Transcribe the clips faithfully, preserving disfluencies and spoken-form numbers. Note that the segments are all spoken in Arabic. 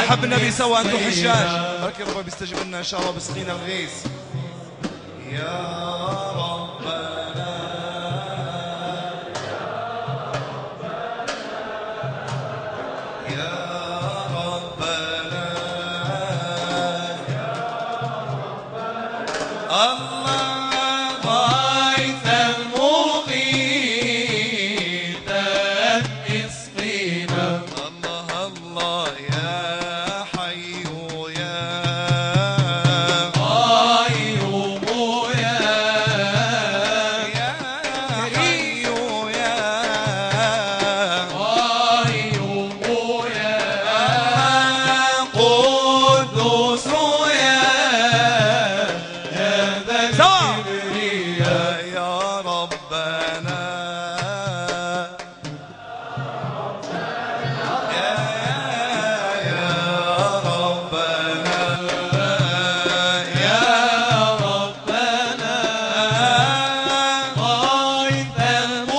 نحب النبي سوا انتو حجاج، بركي ربنا بيستجيب لنا ان شاء الله بسقينا الغيث. يا ربنا يا ربنا يا ربنا الله غيثا مغيثا اسقينا. الله الله يا حي يا قيوم يا يا حي يا قيوم يا قدوس يا يا ذا الكبرياء يا ربنا يا يا ربنا يا ربنا غيثا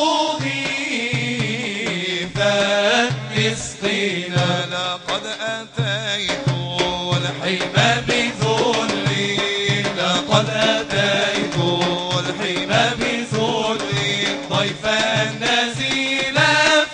مغيثا اسقينا. لقد أتيت الحمى بذلي لقد أتيت الحمى بذلي ضيفا نزيلا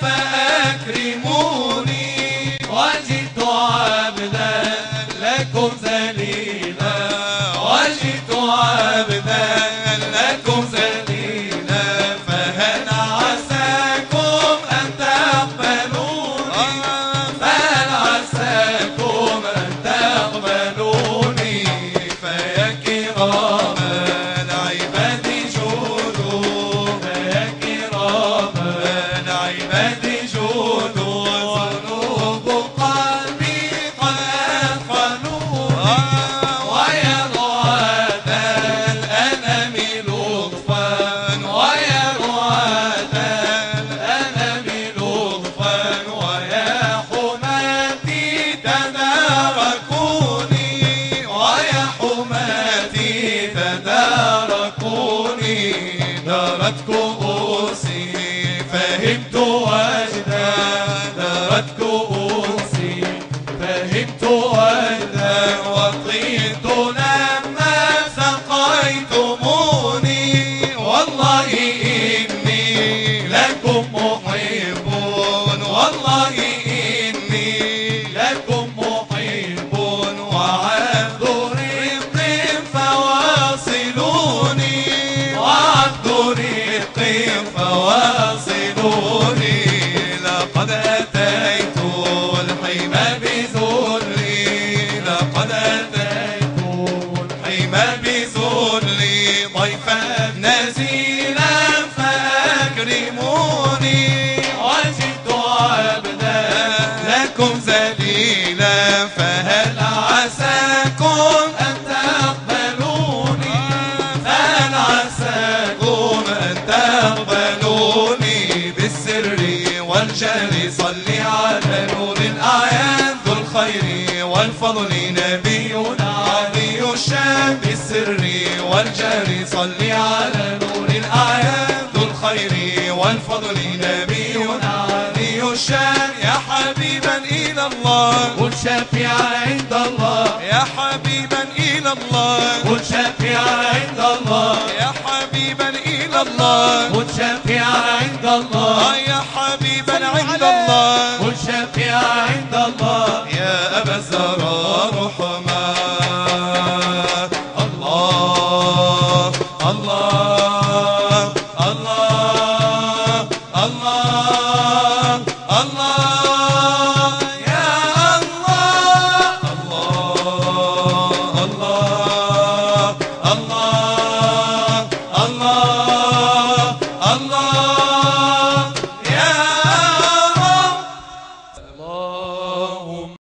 فأكرموني وجدت عبدا لكم ذليلا وجدت عبدا لكم ذليلا فهل عساكم أن تقبلوني فهل عساكم أن تقبلوني فيا كرام العباد جودوا فيا كرام العباد جودوا ذنوب قلبي قد أثقلوني ويا رعاة الأنام لطفا ويا رعاة الأنام لطفا ويا حماتي تداركوني ويا حماتي تداركوني دارت كؤوسي فهمت وجدا دارت كؤوسي فهمت وجدا وطيت لما سقيتموني والله إني لكم محب والله إني لكم محب وعبد رق فواصلوني وعبد رق فواصلوني. لقد أتيت الحمى بذلي لقد أتيت الحمى بذلي ضيفا نزيلا فأكرموني وجدت عبدا لكم ذليلا فهل عساكم أن تقبلوني فهل عساكم أن تقبلوني بالسر والجهر صلي على نور الأعيان ذو الخير والفضل نبينا علي الشام بالسر والجهر صلي على نور الأعيان ذو الخير والفضل نبينا علي الشام يا حبيبا إلى الله كن شفيعا عند الله يا حبيبا إلى الله كن شفيعا عند الله يا حبيبا إلى الله كن شفيعا عند الله